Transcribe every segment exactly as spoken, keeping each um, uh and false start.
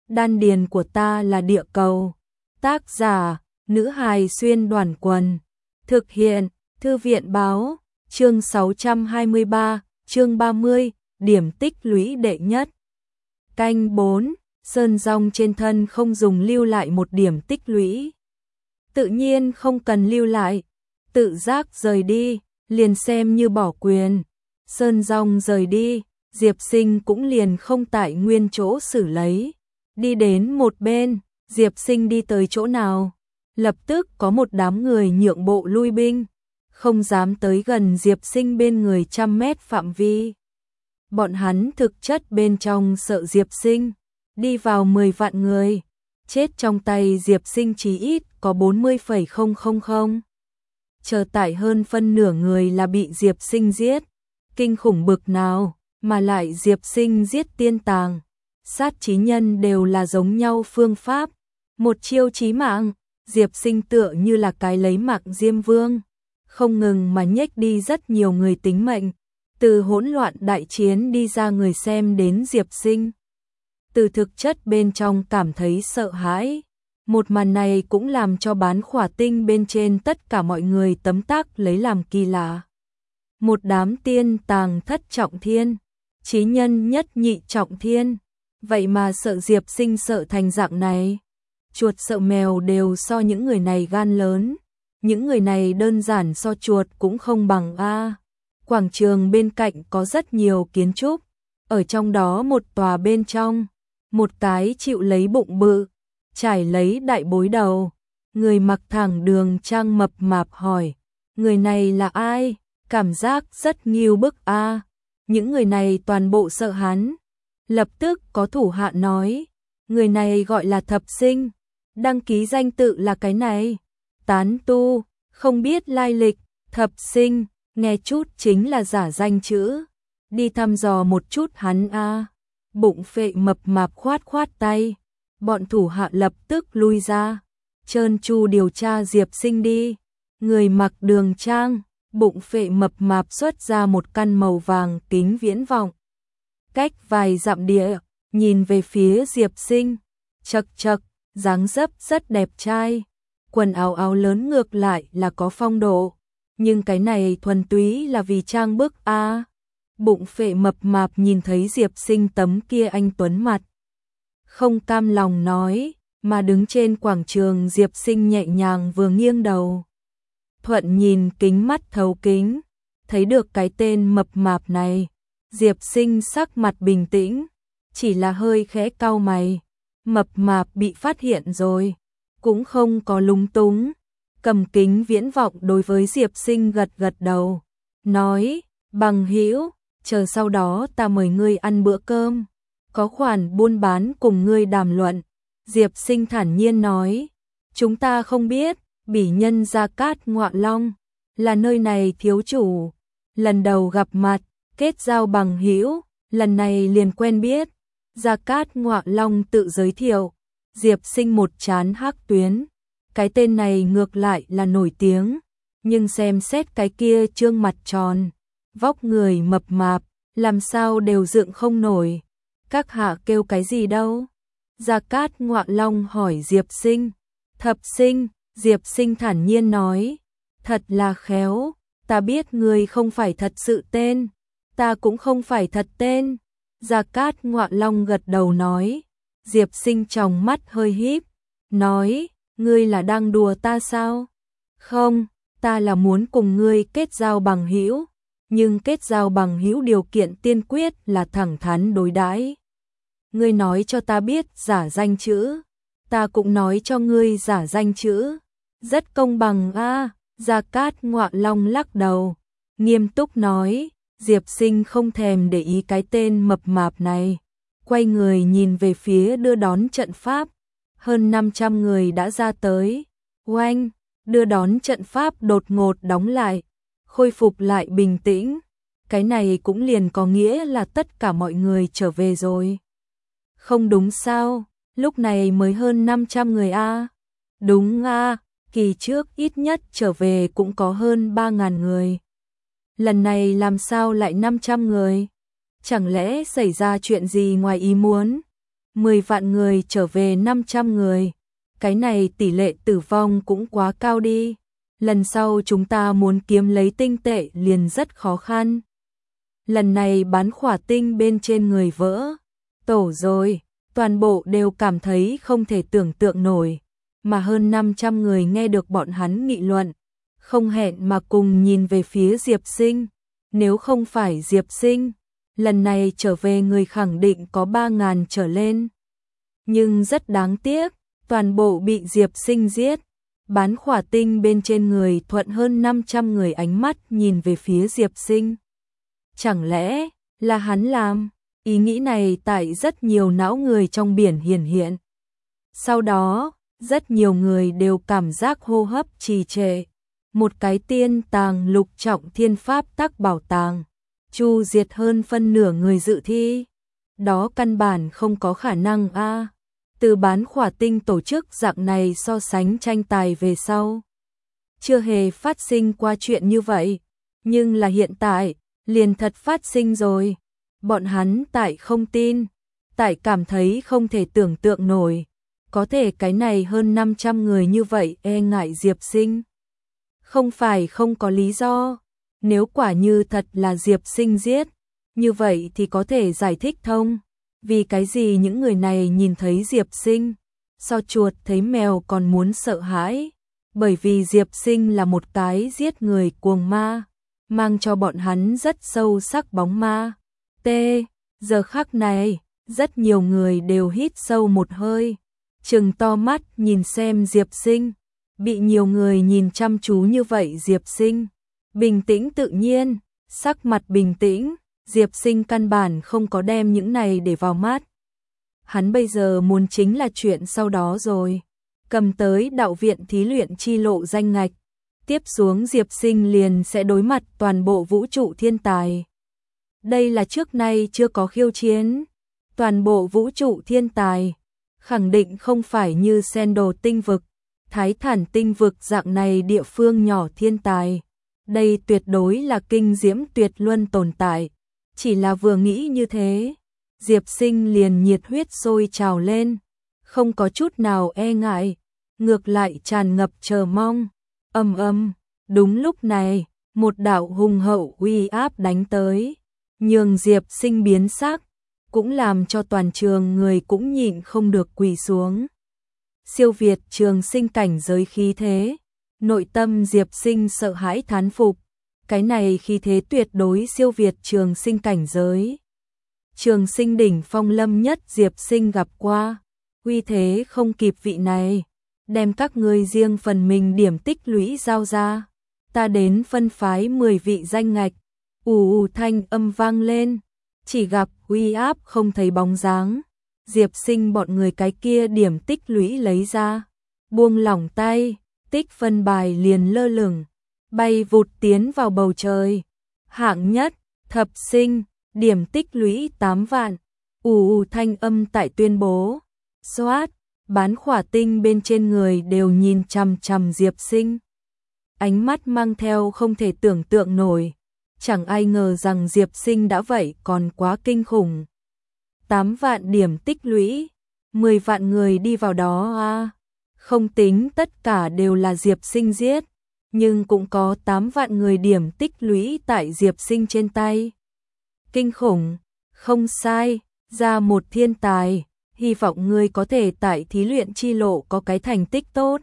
Đan điền của ta là địa cầu. Tác giả, nữ hài xuyên đoàn quần. Thực hiện, thư viện báo, chương sáu trăm hai mươi ba, chương ba mươi, điểm tích lũy đệ nhất. Canh bốn, sơn rong trên thân không dùng lưu lại một điểm tích lũy. Tự nhiên không cần lưu lại, tự giác rời đi, liền xem như bỏ quyền. Sơn rong rời đi, Diệp Sinh cũng liền không tại nguyên chỗ xử lấy. Đi đến một bên, Diệp Sinh đi tới chỗ nào, lập tức có một đám người nhượng bộ lui binh, không dám tới gần Diệp Sinh bên người trăm mét phạm vi. Bọn hắn thực chất bên trong sợ Diệp Sinh, đi vào mười vạn người, chết trong tay Diệp Sinh chí ít có bốn mươi phẩy không không không. Chờ tải hơn phân nửa người là bị Diệp Sinh giết, kinh khủng bực nào, mà lại Diệp Sinh giết tiên tàng, sát chí nhân đều là giống nhau phương pháp, một chiêu chí mạng, Diệp Sinh tựa như là cái lấy mạng Diêm Vương, không ngừng mà nhếch đi rất nhiều người tính mệnh, từ hỗn loạn đại chiến đi ra người xem đến Diệp Sinh. Từ thực chất bên trong cảm thấy sợ hãi, một màn này cũng làm cho bán khỏa tinh bên trên tất cả mọi người tấm tắc lấy làm kỳ lạ. Một đám tiên tàng thất trọng thiên, chí nhân nhất nhị trọng thiên, vậy mà sợ Diệp Sinh sợ thành dạng này. Chuột sợ mèo đều so những người này gan lớn, những người này đơn giản so chuột cũng không bằng a. Quảng trường bên cạnh có rất nhiều kiến trúc, ở trong đó một tòa bên trong, một cái chịu lấy bụng bự, trải lấy đại bối đầu, người mặc thẳng đường trang mập mạp hỏi, người này là ai? Cảm giác rất nghiêu bức a. Những người này toàn bộ sợ hắn. Lập tức có thủ hạ nói, người này gọi là Thập Sinh, đăng ký danh tự là cái này. Tán tu, không biết lai lịch, Thập Sinh, nghe chút chính là giả danh chữ. Đi thăm dò một chút hắn a. Bụng phệ mập mạp khoát khoát tay, bọn thủ hạ lập tức lui ra, trơn tru điều tra Diệp Sinh đi. Người mặc đường trang, bụng phệ mập mạp xuất ra một căn màu vàng kính viễn vọng. Cách vài dặm địa, nhìn về phía Diệp Sinh, chật chật, dáng dấp rất đẹp trai, quần áo áo lớn ngược lại là có phong độ, nhưng cái này thuần túy là vì trang bức a. Bụng phệ mập mạp nhìn thấy Diệp Sinh tấm kia anh tuấn mặt, không cam lòng nói, mà đứng trên quảng trường Diệp Sinh nhẹ nhàng vừa nghiêng đầu. Thuận nhìn kính mắt thấu kính, thấy được cái tên mập mạp này, Diệp Sinh sắc mặt bình tĩnh, chỉ là hơi khẽ cau mày, mập mạp bị phát hiện rồi, cũng không có lúng túng, cầm kính viễn vọng đối với Diệp Sinh gật gật đầu, nói, bằng hữu, chờ sau đó ta mời ngươi ăn bữa cơm, có khoản buôn bán cùng ngươi đàm luận. Diệp Sinh thản nhiên nói, chúng ta không biết, bỉ nhân Gia Cát Ngọa Long, là nơi này thiếu chủ, lần đầu gặp mặt, kết giao bằng hữu, lần này liền quen biết. Gia Cát Ngọa Long tự giới thiệu, Diệp Sinh một trán hắc tuyến, cái tên này ngược lại là nổi tiếng, nhưng xem xét cái kia trương mặt tròn, vóc người mập mạp, làm sao đều dựng không nổi. Các hạ kêu cái gì đâu? Gia Cát Ngọa Long hỏi Diệp Sinh. Thập Sinh, Diệp Sinh thản nhiên nói, thật là khéo, ta biết người không phải thật sự tên, ta cũng không phải thật tên. Gia Cát Ngọa Long gật đầu nói, Diệp Sinh tròng mắt hơi híp, nói, ngươi là đang đùa ta sao? Không, ta là muốn cùng ngươi kết giao bằng hữu, nhưng kết giao bằng hữu điều kiện tiên quyết là thẳng thắn đối đãi. Ngươi nói cho ta biết giả danh chữ, ta cũng nói cho ngươi giả danh chữ, rất công bằng a. Gia Cát Ngọa Long lắc đầu, nghiêm túc nói, Diệp Sinh không thèm để ý cái tên mập mạp này, quay người nhìn về phía đưa đón trận pháp, hơn năm trăm người đã ra tới, oanh, đưa đón trận pháp đột ngột đóng lại, khôi phục lại bình tĩnh, cái này cũng liền có nghĩa là tất cả mọi người trở về rồi. Không đúng sao, lúc này mới hơn năm trăm người a. Đúng a, kỳ trước ít nhất trở về cũng có hơn ba nghìn người. Lần này làm sao lại năm trăm người? Chẳng lẽ xảy ra chuyện gì ngoài ý muốn? mười vạn người trở về năm trăm người. Cái này tỷ lệ tử vong cũng quá cao đi. Lần sau chúng ta muốn kiếm lấy tinh tệ liền rất khó khăn. Lần này bán khỏa tinh bên trên người vỡ tổ rồi, toàn bộ đều cảm thấy không thể tưởng tượng nổi. Mà hơn năm trăm người nghe được bọn hắn nghị luận, không hẹn mà cùng nhìn về phía Diệp Sinh. Nếu không phải Diệp Sinh, lần này trở về người khẳng định có ba ngàn trở lên. Nhưng rất đáng tiếc, toàn bộ bị Diệp Sinh giết. Bán khỏa tinh bên trên người thuận hơn năm trăm người ánh mắt nhìn về phía Diệp Sinh. Chẳng lẽ là hắn làm? Ý nghĩ này tại rất nhiều não người trong biển hiển hiện. Sau đó, rất nhiều người đều cảm giác hô hấp trì trệ. Một cái tiên tàng lục trọng thiên pháp tắc bảo tàng, chu diệt hơn phân nửa người dự thi. Đó căn bản không có khả năng a. Từ bán khỏa tinh tổ chức dạng này so sánh tranh tài về sau, chưa hề phát sinh qua chuyện như vậy. Nhưng là hiện tại, liền thật phát sinh rồi. Bọn hắn tại không tin, tại cảm thấy không thể tưởng tượng nổi. Có thể cái này hơn năm trăm người như vậy e ngại Diệp Sinh. Không phải không có lý do. Nếu quả như thật là Diệp Sinh giết, như vậy thì có thể giải thích thông. Vì cái gì những người này nhìn thấy Diệp Sinh, so chuột thấy mèo còn muốn sợ hãi. Bởi vì Diệp Sinh là một cái giết người cuồng ma, mang cho bọn hắn rất sâu sắc bóng ma. T. Giờ khắc này, rất nhiều người đều hít sâu một hơi, trừng to mắt nhìn xem Diệp Sinh. Bị nhiều người nhìn chăm chú như vậy Diệp Sinh, bình tĩnh tự nhiên, sắc mặt bình tĩnh, Diệp Sinh căn bản không có đem những này để vào mắt. Hắn bây giờ muốn chính là chuyện sau đó rồi, cầm tới đạo viện thí luyện chi lộ danh ngạch. Tiếp xuống Diệp Sinh liền sẽ đối mặt toàn bộ vũ trụ thiên tài. Đây là trước nay chưa có khiêu chiến. Toàn bộ vũ trụ thiên tài, khẳng định không phải như Sen Đồ tinh vực, Thái Thản tinh vực dạng này địa phương nhỏ thiên tài. Đây tuyệt đối là kinh diễm tuyệt luân tồn tại. Chỉ là vừa nghĩ như thế, Diệp Sinh liền nhiệt huyết sôi trào lên, không có chút nào e ngại, ngược lại tràn ngập chờ mong. Ầm ầm, đúng lúc này, một đạo hùng hậu uy áp đánh tới, nhường Diệp Sinh biến sắc, cũng làm cho toàn trường người cũng nhịn không được quỳ xuống. Siêu việt trường sinh cảnh giới khí thế, nội tâm Diệp Sinh sợ hãi thán phục, cái này khí thế tuyệt đối siêu việt trường sinh cảnh giới. Trường sinh đỉnh phong lâm nhất Diệp Sinh gặp qua, uy thế không kịp vị này, đem các ngươi riêng phần mình điểm tích lũy giao ra, ta đến phân phái mười vị danh ngạch. Ù ù thanh âm vang lên, chỉ gặp uy áp không thấy bóng dáng. Diệp Sinh bọn người cái kia điểm tích lũy lấy ra, buông lỏng tay, tích phân bài liền lơ lửng, bay vụt tiến vào bầu trời. Hạng nhất, thập sinh, điểm tích lũy tám vạn. Ù ù thanh âm tại tuyên bố. Xoát, bán khỏa tinh bên trên người đều nhìn chằm chằm Diệp Sinh. Ánh mắt mang theo không thể tưởng tượng nổi. Chẳng ai ngờ rằng Diệp Sinh đã vậy còn quá kinh khủng. tám vạn điểm tích lũy, mười vạn người đi vào đó à. Không tính tất cả đều là Diệp Sinh giết, nhưng cũng có tám vạn người điểm tích lũy tại Diệp Sinh trên tay. Kinh khủng, không sai, ra một thiên tài, hy vọng ngươi có thể tại thí luyện chi lộ có cái thành tích tốt.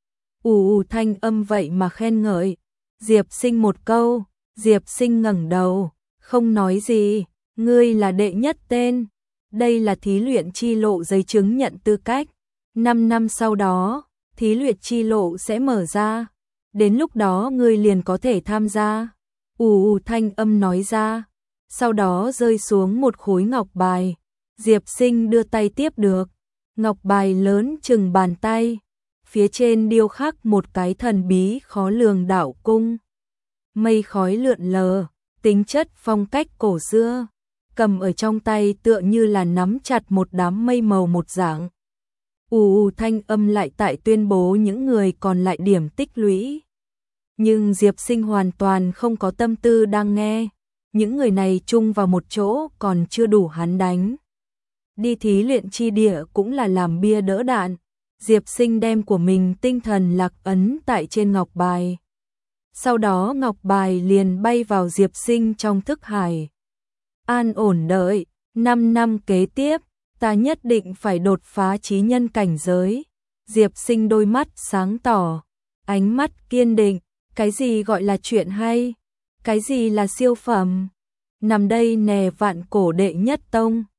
Ù ù thanh âm vậy mà khen ngợi, Diệp Sinh một câu, Diệp Sinh ngẩng đầu, không nói gì, ngươi là đệ nhất tên. Đây là thí luyện chi lộ giấy chứng nhận tư cách. năm năm sau đó, thí luyện chi lộ sẽ mở ra. Đến lúc đó ngươi liền có thể tham gia. Ù ù thanh âm nói ra. Sau đó rơi xuống một khối ngọc bài. Diệp Sinh đưa tay tiếp được. Ngọc bài lớn chừng bàn tay. Phía trên điêu khắc một cái thần bí khó lường đạo cung. Mây khói lượn lờ, tính chất phong cách cổ xưa. Cầm ở trong tay tựa như là nắm chặt một đám mây màu một dạng. Ù ù thanh âm lại tại tuyên bố những người còn lại điểm tích lũy. Nhưng Diệp Sinh hoàn toàn không có tâm tư đang nghe. Những người này chung vào một chỗ còn chưa đủ hắn đánh. đi thí luyện chi địa cũng là làm bia đỡ đạn. Diệp Sinh đem của mình tinh thần lạc ấn tại trên ngọc bài. Sau đó ngọc bài liền bay vào Diệp Sinh trong thức hải. An ổn đợi, năm năm kế tiếp, ta nhất định phải đột phá chí nhân cảnh giới. Diệp Sinh đôi mắt sáng tỏ, ánh mắt kiên định, cái gì gọi là chuyện hay, cái gì là siêu phẩm. Nằm đây nè vạn cổ đệ nhất tông.